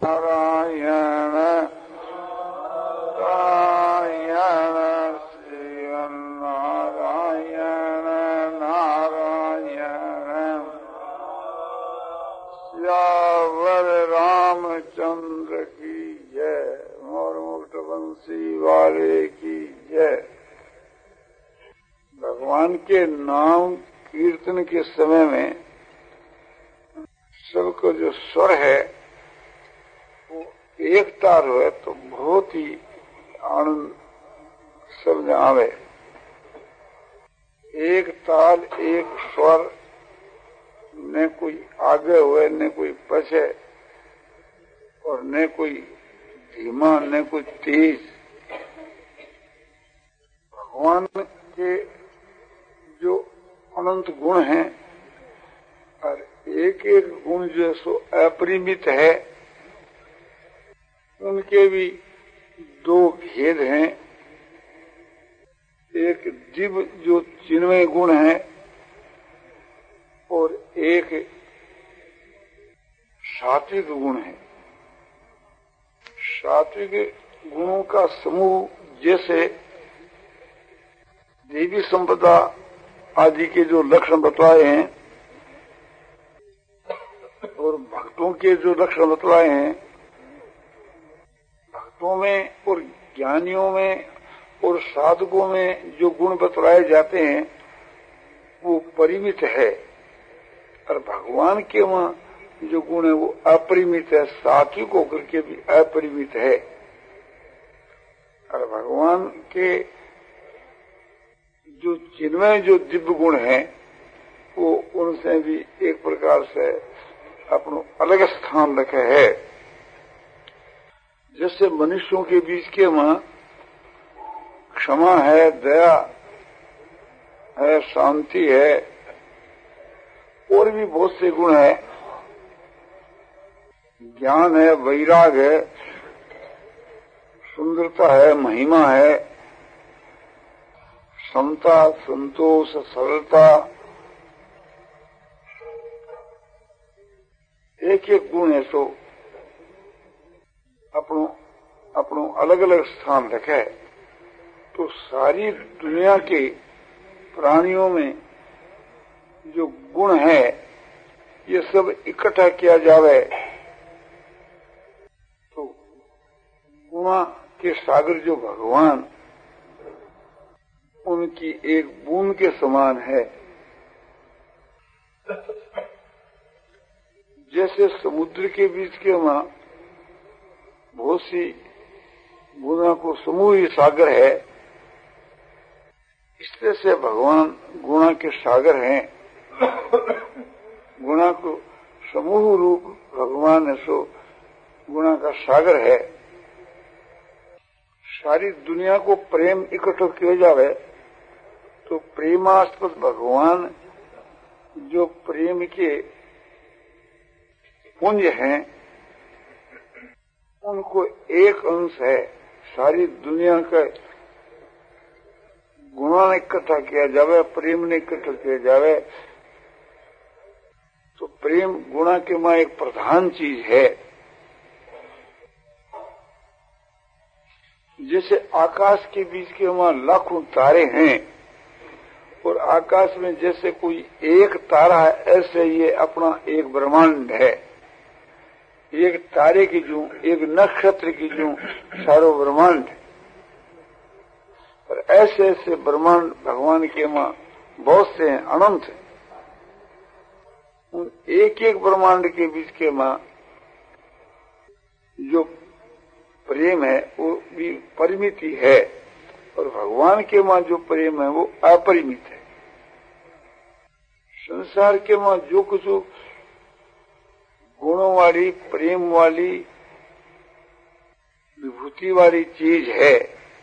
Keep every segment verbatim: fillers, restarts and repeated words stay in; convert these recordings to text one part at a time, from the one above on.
नारायण नारायण श्री नारायण नारायण श्यावर रामचंद्र की जय। मोर मुकुट बंसी वाले की जय। भगवान के नाम कीर्तन के समय में सबको जो स्वर है वो एक तार है तो बहुत ही आनंद सब आवे। एक ताल एक स्वर, न कोई आगे हुए न कोई पीछे, और न कोई धीमा न कोई तेज। भगवान के जो अनंत गुण हैं और एक एक गुण जो सो अपरिमित है, उनके भी दो भेद हैं। एक दिव्य जो चिन्मय गुण है और एक सात्विक गुण है। सात्विक गुणों का समूह जैसे देवी संपदा आदि के जो लक्षण बतलाए हैं और भक्तों के जो लक्षण बतलाए हैं, भक्तों में और ज्ञानियों में और साधकों में जो गुण बतलाए जाते हैं वो परिमित है, और भगवान के वहां जो गुण है वो अपरिमित है, सात्विक होकर के भी अपरिमित है। और भगवान के जो चिन्मय जो दिव्य गुण है वो उनसे भी एक प्रकार से अपना अलग स्थान रखे है। जैसे मनुष्यों के बीच के वहां क्षमा है, दया है, शांति है, और भी बहुत से गुण है, ज्ञान है, वैराग है, सुंदरता है, महिमा है, समता, संतोष, सरलता, एक एक गुण है सो अपनो अपनो अलग अलग स्थान रखे। तो सारी दुनिया के प्राणियों में जो गुण है ये सब इकट्ठा किया जावे तो गुणा के सागर जो भगवान उनकी एक बूंद के समान है। जैसे समुद्र के बीच के वहां बहुत सी गुणा को समूह ही सागर है, इस तरह से भगवान गुणा के सागर हैं। गुणा को समूह रूप भगवान है सो गुणा का सागर है। सारी दुनिया को प्रेम इकट्ठा किया जावे तो प्रेमास्पद भगवान जो प्रेम के पुंज हैं उनको एक अंश है। सारी दुनिया का गुणा ने इकट्ठा किया जावे, प्रेम ने इकट्ठा किया जावे तो प्रेम गुणा के मां एक प्रधान चीज है। जैसे आकाश के बीच के वहां लाखों तारे हैं और आकाश में जैसे कोई एक तारा है, ऐसे ये अपना एक ब्रह्मांड है। एक तारे की जूं, एक नक्षत्र की जूं सारो ब्रह्मांड है। पर ऐसे ऐसे ब्रह्मांड भगवान के मां बहुत से हैं, अनंत हैं। उन एक एक ब्रह्मांड के बीच के मां जो प्रेम है वो भी परिमिति है, और भगवान के मां जो प्रेम है वो अपरिमित है। संसार के मां जो कुछ गुणों वाली, प्रेम वाली, विभूति वाली चीज है,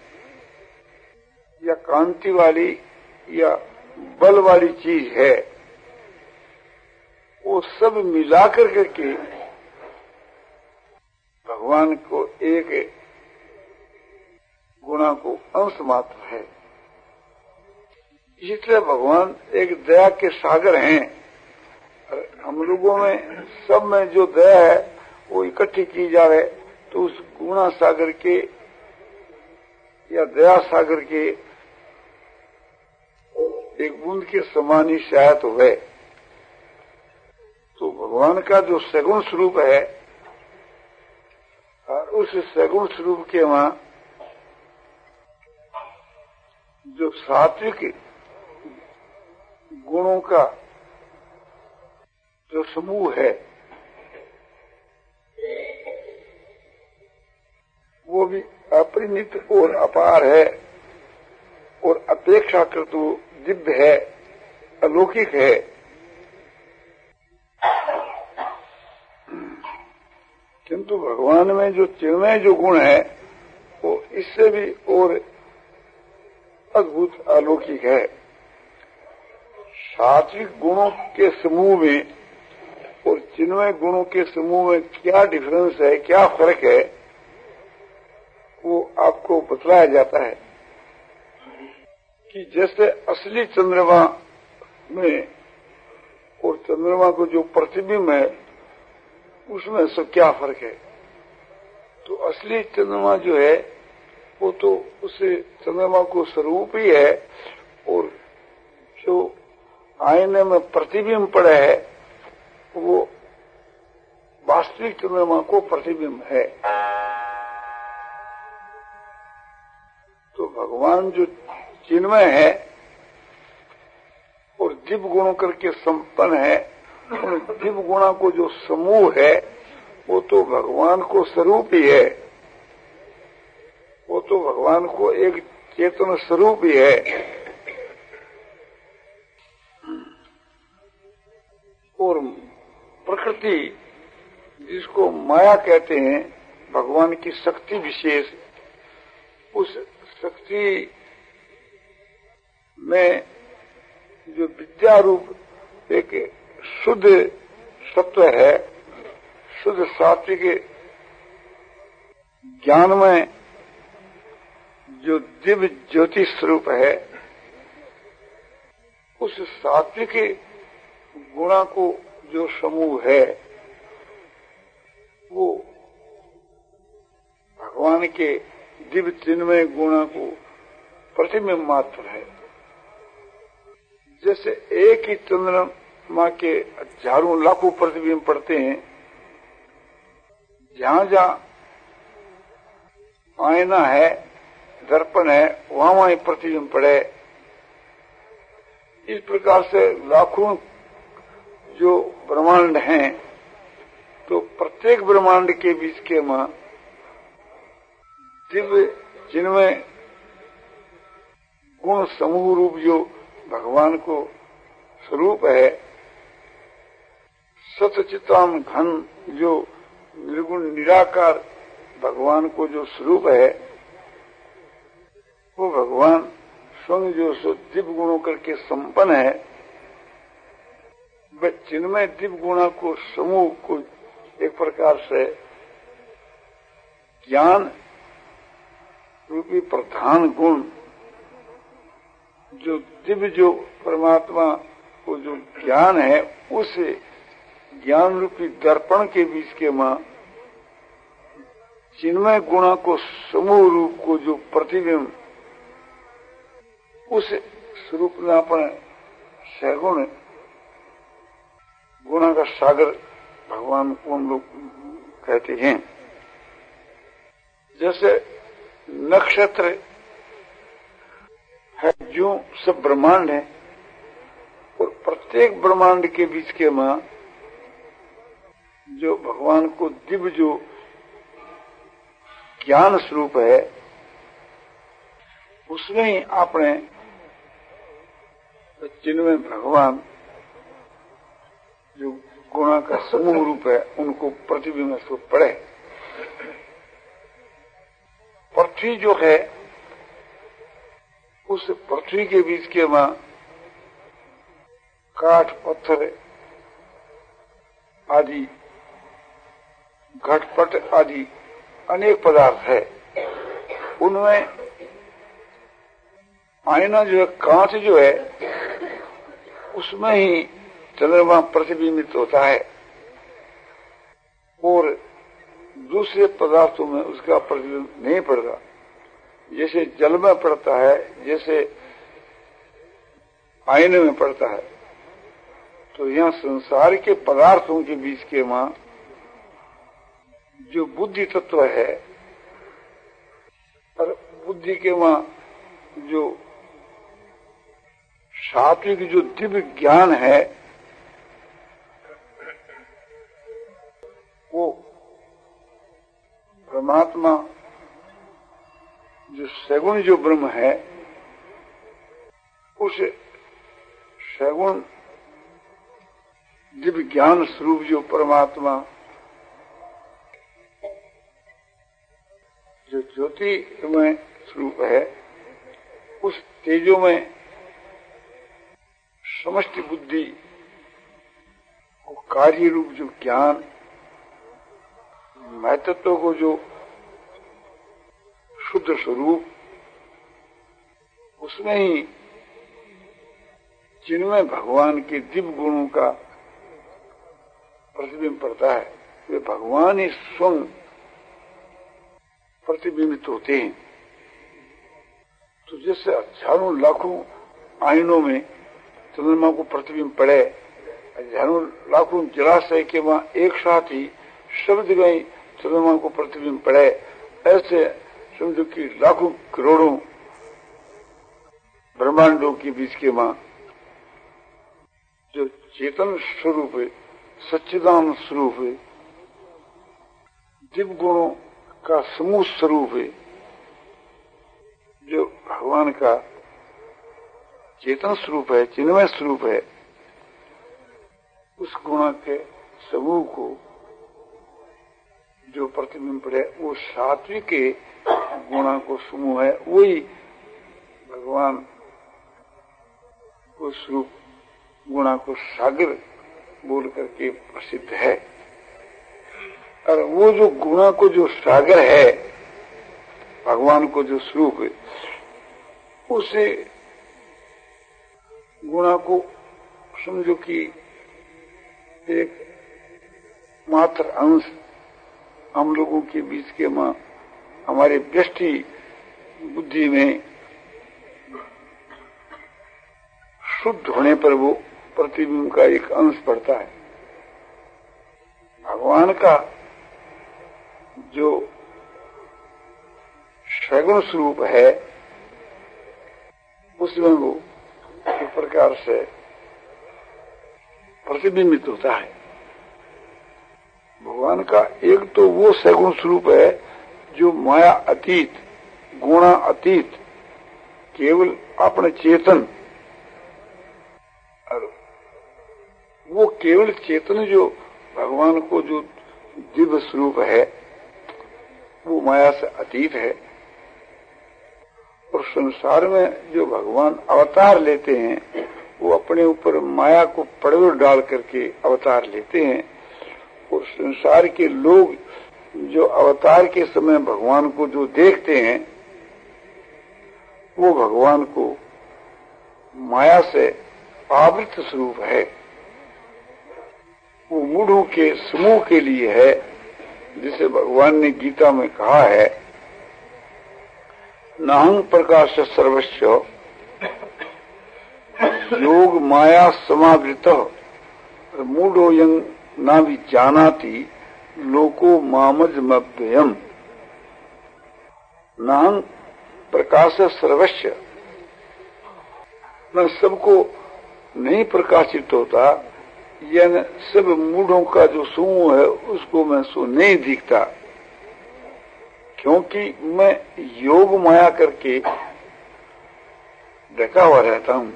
या कांति वाली या बल वाली चीज है, वो सब मिलाकर करके भगवान को एक गुणा को अंश मात्र है। इसलिए भगवान एक दया के सागर हैं। हम लोगों में सब में जो दया है वो इकट्ठी की जाए तो उस गुणा सागर के या दया सागर के एक बूंद के समान ही शायद हुए। तो भगवान का जो सगुण स्वरूप है और उस सगुण स्वरूप के वहां जो सात्विक गुणों का जो समूह है वो भी अपरिमित और अपार है और अपेक्षाकृत दिव्य है, अलौकिक है। किंतु भगवान में जो चिन्मय जो गुण है वो इससे भी और अद्भुत अलौकिक है। सात्विक गुणों के समूह में और चिन्मय गुणों के समूह में क्या डिफरेंस है, क्या फर्क है, वो आपको बतलाया जाता है कि जैसे असली चंद्रमा में और चंद्रमा को जो प्रतिबिंब है उसमें से क्या फर्क है। तो असली चंद्रमा जो है वो तो उसे चंद्रमा को स्वरूप ही है और जो आईने में प्रतिबिंब पड़े है वो वास्तविक चंद्रमा को प्रतिबिंब है। तो भगवान जो चिन्मय है और दिव्य गुणों करके संपन्न है, उन दिव्य गुणों को जो समूह है वो तो भगवान को स्वरूप ही है, वो तो भगवान को एक चेतन स्वरूप ही है। और प्रकृति जिसको माया कहते हैं, भगवान की शक्ति विशेष, उस शक्ति में जो विद्या रूप एक शुद्ध सत्व है, शुद्ध सात्विक ज्ञान में जो दिव्य ज्योति स्वरूप है, उस सात्विक गुणा को जो समूह है वो भगवान के दिव्य चिन्मय गुणा को प्रतिबिंब मात्र है। जैसे एक ही चंद्रमा के हजारों लाखों प्रतिबिंब पड़ते हैं, जहां जहां आईना है, दर्पण है, वहां वहां प्रतिबिंब पड़े। इस प्रकार से लाखों जो ब्रह्मांड हैं, तो प्रत्येक ब्रह्मांड के बीच के मां दिव्य जिनमें गुण समूह रूप जो भगवान को स्वरूप है, सतचितान घन जो निर्गुण निराकार भगवान को जो स्वरूप है, वो भगवान स्वयं जो सो दिव्य गुणों करके संपन्न है, वह चिन्मय दिव्य गुणों को समूह को एक प्रकार से ज्ञान रूपी प्रधान गुण जो दिव्य जो परमात्मा को जो ज्ञान है, उस ज्ञान रूपी दर्पण के बीच के मां चिन्मय गुणों को समूह रूप को जो प्रतिबिंब, उस स्वरूप में अपने सगुण गुणों का सागर भगवान को हम लोग कहते हैं। जैसे नक्षत्र है, जो सब ब्रह्मांड है, और प्रत्येक ब्रह्मांड के बीच के मां जो भगवान को दिव्य जो ज्ञान स्वरूप है, उसमें ही आपने जिनमें भगवान जो गुणों का समूह रूप है उनको प्रतिबिंब स्वरूप पड़े। पृथ्वी जो है, उस पृथ्वी के बीच के मां काठ पत्थर आदि घटपट आदि अनेक पदार्थ है। उनमें आईना जो है, कांच जो है, उसमें ही चंद्रमा प्रतिबिंबित होता है। और दूसरे पदार्थों में उसका प्रतिबिंब नहीं पड़ता, जैसे जल में पड़ता है, जैसे आईने में पड़ता है। तो यहाँ संसार के पदार्थों के बीच के मां जो बुद्धि तत्व है और बुद्धि के मां जो सात्विक जो दिव्य ज्ञान है वो परमात्मा जो सगुण जो ब्रह्म है उस सगुण दिव्य ज्ञान स्वरूप जो परमात्मा जो ज्योति में स्वरूप है उस तेजो में समष्टि बुद्धि को कार्य रूप जो ज्ञान महत्व को जो शुद्ध स्वरूप उसमें ही जिनमें भगवान के दिव्य गुणों का प्रतिबिंब पड़ता है, वे भगवान ही स्वयं प्रतिबिंबित होते हैं। तो जैसे हजारों लाखों आईनों में चंद्रमा को प्रतिबिंब पड़े, हजारों लाखों जलाशय के वहां एक साथ ही शब्द में चंद्रमा को प्रतिबिंब पड़े, ऐसे समझो कि लाखों करोड़ों ब्रह्मांडों के बीच के मां जो चेतन स्वरूप है, सच्चिदानंद स्वरूप है, दिव्य गुणों का समूह स्वरूप है, जो भगवान का चेतन स्वरूप है, चिन्मय स्वरूप है, उस गुण के समूह को जो प्रतिबिंब पड़े वो सात्विक के गुणा को समूह है, वही भगवान को स्वरूप गुणा को सागर बोल करके प्रसिद्ध है। और वो जो गुणा को जो सागर है, भगवान को जो स्वरूप है, उसे गुणा को समझो कि एक मात्र अंश हम लोगों के बीच के मां हमारे व्यष्टि बुद्धि में शुद्ध होने पर वो प्रतिबिंब का एक अंश पड़ता है। भगवान का जो सगुण स्वरूप है उसमें वो एक प्रकार से प्रतिबिंबित होता है। भगवान का एक तो वो सगुण स्वरूप है जो माया अतीत, गुणा अतीत, केवल अपने चेतन, और वो केवल चेतन जो भगवान को जो दिव्य स्वरूप है वो माया से अतीत है। और संसार में जो भगवान अवतार लेते हैं वो अपने ऊपर माया को पड़वे डाल करके अवतार लेते हैं। और संसार के लोग जो अवतार के समय भगवान को जो देखते हैं वो भगवान को माया से आवृत स्वरूप है, वो मूढ़ों के समूह के लिए है। जिसे भगवान ने गीता में कहा है, नाहं प्रकाश सर्वस्व योग माया समावृत मूढ़ो यं ना विजानाति लोको मामजमव्ययम्। नाहं प्रकाश सर्वस्व, मैं सबको नहीं प्रकाशित होता, यानी सब मूढ़ों का जो समूह है उसको मैं सो नहीं दिखता, क्योंकि मैं योग माया करके ढका हुआ रहता हूं।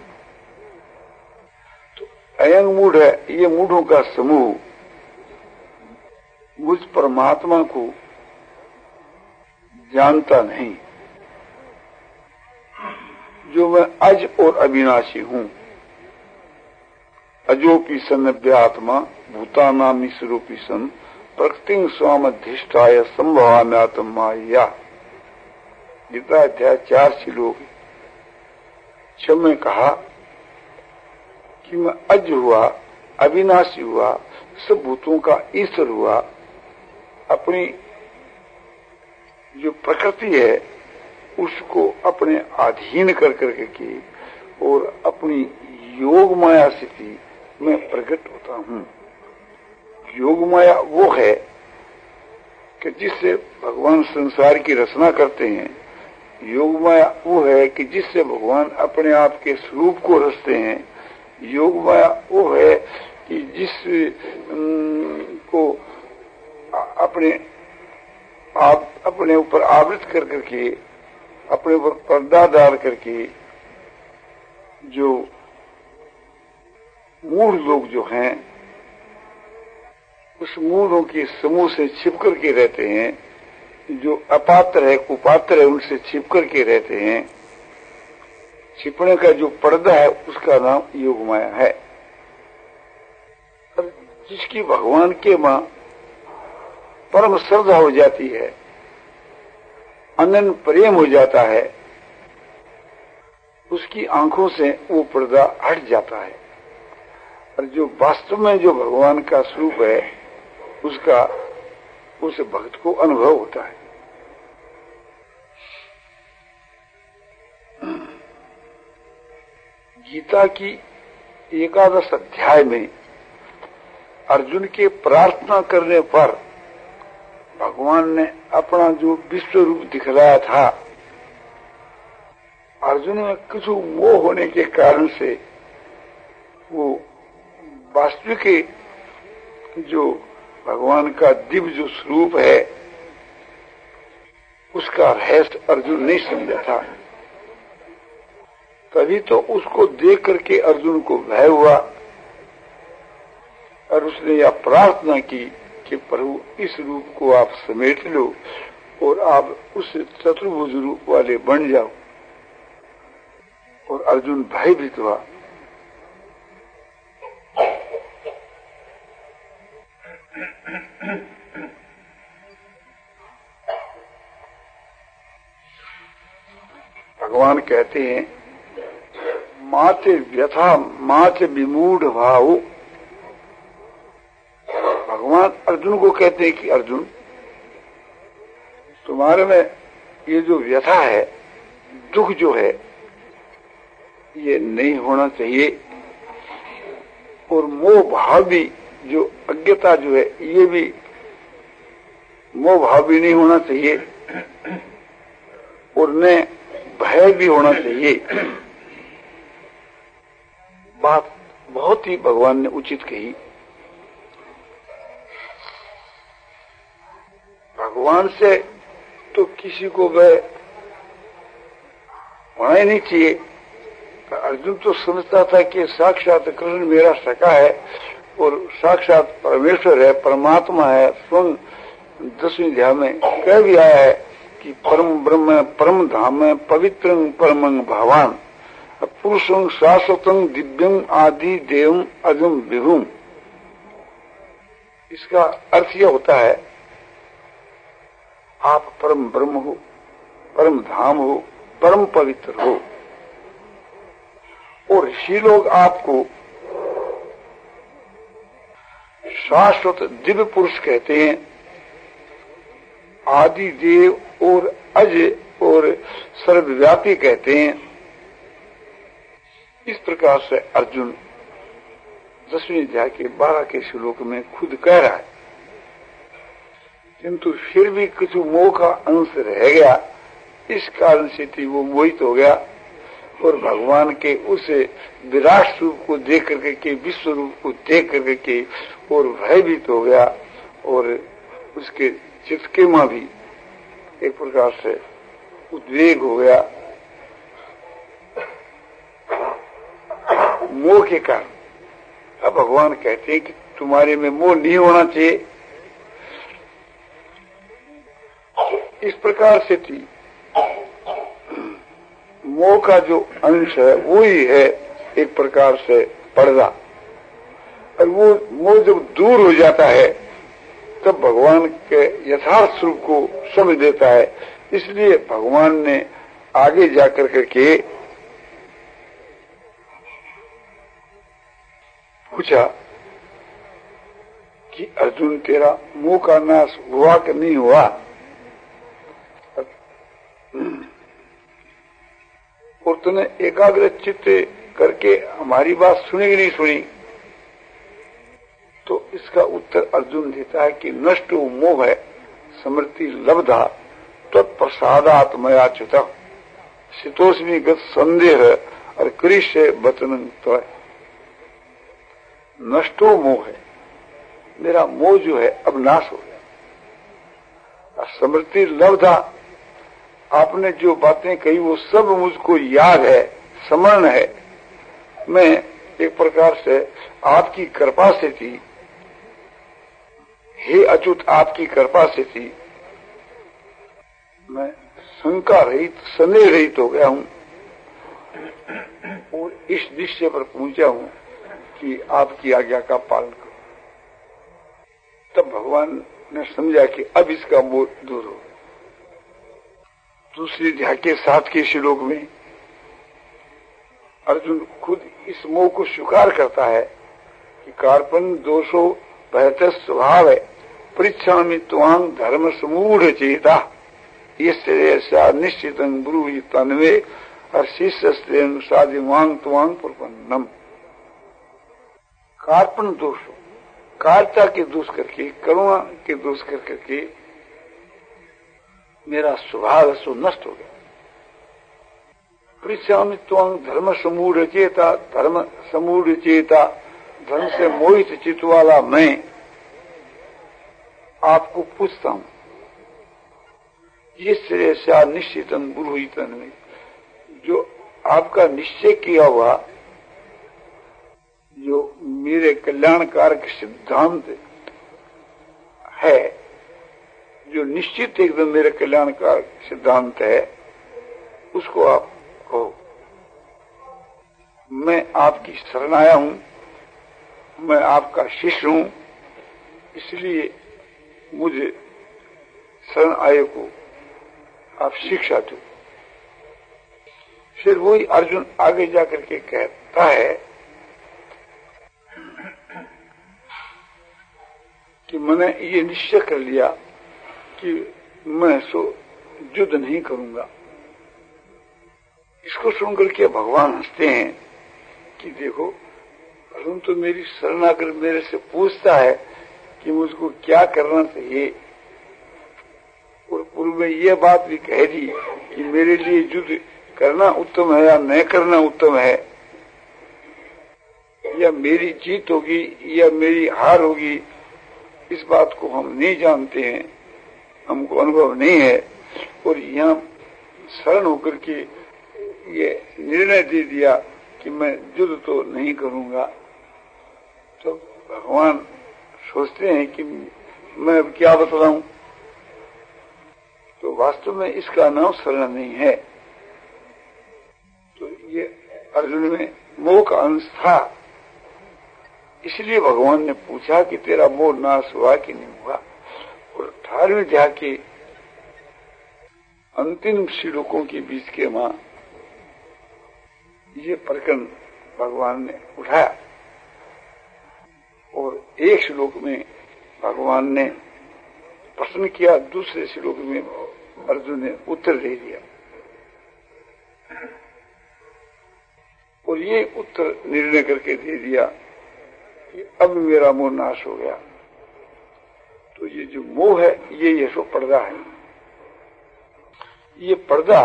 तो अयंग मूढ़ है, ये मूढ़ों का समूह मुझ परमात्मा को जानता नहीं, जो मैं अज और अविनाशी हूं। अजोपी सन अव्यात्मा भूतानामी स्वरूपी सन प्रकृति स्वामधिष्ठाय संभवाम्यात्म माया। गीता अध्याय चार श्लोक छह में कहा कि मैं अज हुआ, अविनाशी हुआ, सब भूतों का ईश्वर हुआ, अपनी जो प्रकृति है उसको अपने अधीन कर करके की और अपनी योग माया स्थिति में प्रकट होता हूं। योग माया वो है कि जिससे भगवान संसार की रचना करते हैं। योग माया वो है कि जिससे भगवान अपने आप के स्वरूप को रचते हैं। योग माया वो है कि जिस को अपने आप अपने ऊपर आवृत कर करके, अपने ऊपर पर्दा डाल करके जो मूढ़ लोग जो हैं उस मूढ़ों के समूह से छिप करके रहते हैं। जो अपात्र है, कुपात्र है, उनसे छिप करके रहते हैं। छिपने का जो पर्दा है उसका नाम योग माया है। और जिसकी भगवान के मां परम श्रद्धा हो जाती है, अनन्य प्रेम हो जाता है, उसकी आंखों से वो पर्दा हट जाता है और जो वास्तव में जो भगवान का स्वरूप है उसका उस भक्त को अनुभव होता है। गीता की एकादश अध्याय में अर्जुन के प्रार्थना करने पर भगवान ने अपना जो विश्व रूप दिखलाया था, अर्जुन में कुछ मोह होने के कारण से वो वास्तविक जो भगवान का दिव्य जो स्वरूप है उसका रहस्य अर्जुन नहीं समझा था। तभी तो उसको देख करके अर्जुन को भय हुआ और उसने यह प्रार्थना की कि प्रभु इस रूप को आप समेट लो और आप उस चतुर्भुज रूप वाले बन जाओ। और अर्जुन भयभीत हुआ। भगवान कहते हैं माते व्यथा माते विमूढ़ भाव। भगवान अर्जुन को कहते हैं कि अर्जुन तुम्हारे में ये जो व्यथा है, दुख जो है, ये नहीं होना चाहिए और मोह भाव भी, जो अज्ञता जो है, ये भी मोह भाव भी नहीं होना चाहिए और न भय भी होना चाहिए। बात बहुत ही भगवान ने उचित कही। भगवान से तो किसी को भय होना ही नहीं चाहिए। अर्जुन तो समझता था कि साक्षात कृष्ण मेरा सखा है और साक्षात परमेश्वर है, परमात्मा है। स्वयं दसवीं अध्याय में कह भी आया है कि परम ब्रह्म परम धाम पवित्र परमं भगवान पुरुषं शाश्वतं दिव्यं आदि देवं अजम विभुम। इसका अर्थ यह होता है आप परम ब्रह्म हो, परम धाम हो, परम पवित्र हो और ऋषि लोग आपको शाश्वत दिव्य पुरुष कहते हैं, आदि देव और अज और सर्वव्यापी कहते हैं। इस प्रकार से अर्जुन दसवीं अध्याय के बारह के श्लोक में खुद कह रहा है, किंतु फिर भी कुछ मोह का अंश रह गया। इस कारण से थी वो मोहित हो गया और भगवान के उस विराट रूप को देख करके के विश्व रूप को देख करके के और भयभीत हो गया और उसके चित्त के मां भी एक प्रकार से उद्वेग हो गया मोह के कारण। अब भगवान कहते हैं कि तुम्हारे में मोह नहीं होना चाहिए। इस प्रकार से थी मोह का जो अंश है वो ही है एक प्रकार से पर्दा, और वो मोह जब दूर हो जाता है तब भगवान के यथार्थ स्वरूप को समझ देता है। इसलिए भगवान ने आगे जाकर करके पूछा कि अर्जुन तेरा मोह का नाश हुआ कि नहीं हुआ। और तूने एकाग्र चित्त करके हमारी बात सुनी कि नहीं सुनी, तो इसका उत्तर अर्जुन देता है कि नष्ट मोह है स्मृति लब्धा तत्प्रसादात्मयाच्युत शीतोष्मी गत संदेह और कृष्य वचन तो नष्टो मोह है, मेरा मोह जो है अब नाश हो गया। स्मृति लब्धा, आपने जो बातें कही वो सब मुझको याद है, स्मरण है। मैं एक प्रकार से आपकी कृपा से थी, हे अच्युत आपकी कृपा से थी मैं शंका रहित संदेह रहित हो गया हूं और इस निश्चय पर पहुंचा हूं कि आपकी आज्ञा का पालन करो। तब भगवान ने समझा कि अब इसका मोह दूर हो। दूसरी अध्याय के साथ के श्लोक में अर्जुन खुद इस मोह को स्वीकार करता है कि कार्पण दोषो बेहतर स्वभाव है, परीक्षा में त्वांग धर्म समूढ़ चेता ये निश्चित ब्रूहि तन्वे और शिष्य अनुसाद मांग त्वांग प्रपन्नम। कार्पण दोषो, कार्ता के दोष करके, करुणा के दोष कर करके मेरा स्वभाव सो नष्ट हो गया। परीक्षा में त्वांग धर्म समूढ़ चेता, धर्म समूढ़ चेता, धर्म से मोहित चित्त वाला मैं आपको पूछता हूं, ये श्रेयसा निश्चितम ब्रूहितन में, जो आपका निश्चय किया हुआ जो मेरे कल्याणकारक सिद्धांत है, जो निश्चित एकदम मेरे कल्याणकारक सिद्धांत है, उसको आप कहो। मैं आपकी शरण आया हूं, मैं आपका शिष्य हूं, इसलिए मुझे शरण आए को आप शिक्षा दो। फिर वही अर्जुन आगे जाकर के कहता है कि मैंने ये निश्चय कर लिया कि मैं सो युद्ध नहीं करूंगा। इसको सुनकर के भगवान हंसते हैं कि देखो अर्जुन तो मेरी शरण आकर मेरे से पूछता है कि मुझको क्या करना चाहिए, और पूर्व में यह बात भी कह दी कि मेरे लिए युद्ध करना उत्तम है या न करना उत्तम है, या मेरी जीत होगी या मेरी हार होगी, इस बात को हम नहीं जानते हैं, हमको अनुभव नहीं है। और यहाँ शरण होकर के ये निर्णय दे दिया कि मैं युद्ध तो नहीं करूंगा, तो भगवान सोचते हैं कि मैं अब क्या बतलाऊं। तो वास्तव में इसका नाम शरण नहीं है। तो ये अर्जुन में मोह का अंश था, इसलिए भगवान ने पूछा कि तेरा मोह नाश हुआ कि नहीं हुआ। और अठारहवें अध्याय के अंतिम श्लोकों के बीच के मां ये प्रकरण भगवान ने उठाया और एक श्लोक में भगवान ने प्रश्न किया, दूसरे श्लोक में अर्जुन ने उत्तर दे दिया। और ये उत्तर निर्णय करके दे दिया कि अब मेरा मोह नाश हो गया। तो ये जो मोह है ये ये सो पर्दा है। ये पर्दा,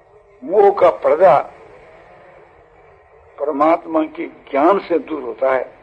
मोह का पर्दा परमात्मा के ज्ञान से दूर होता है।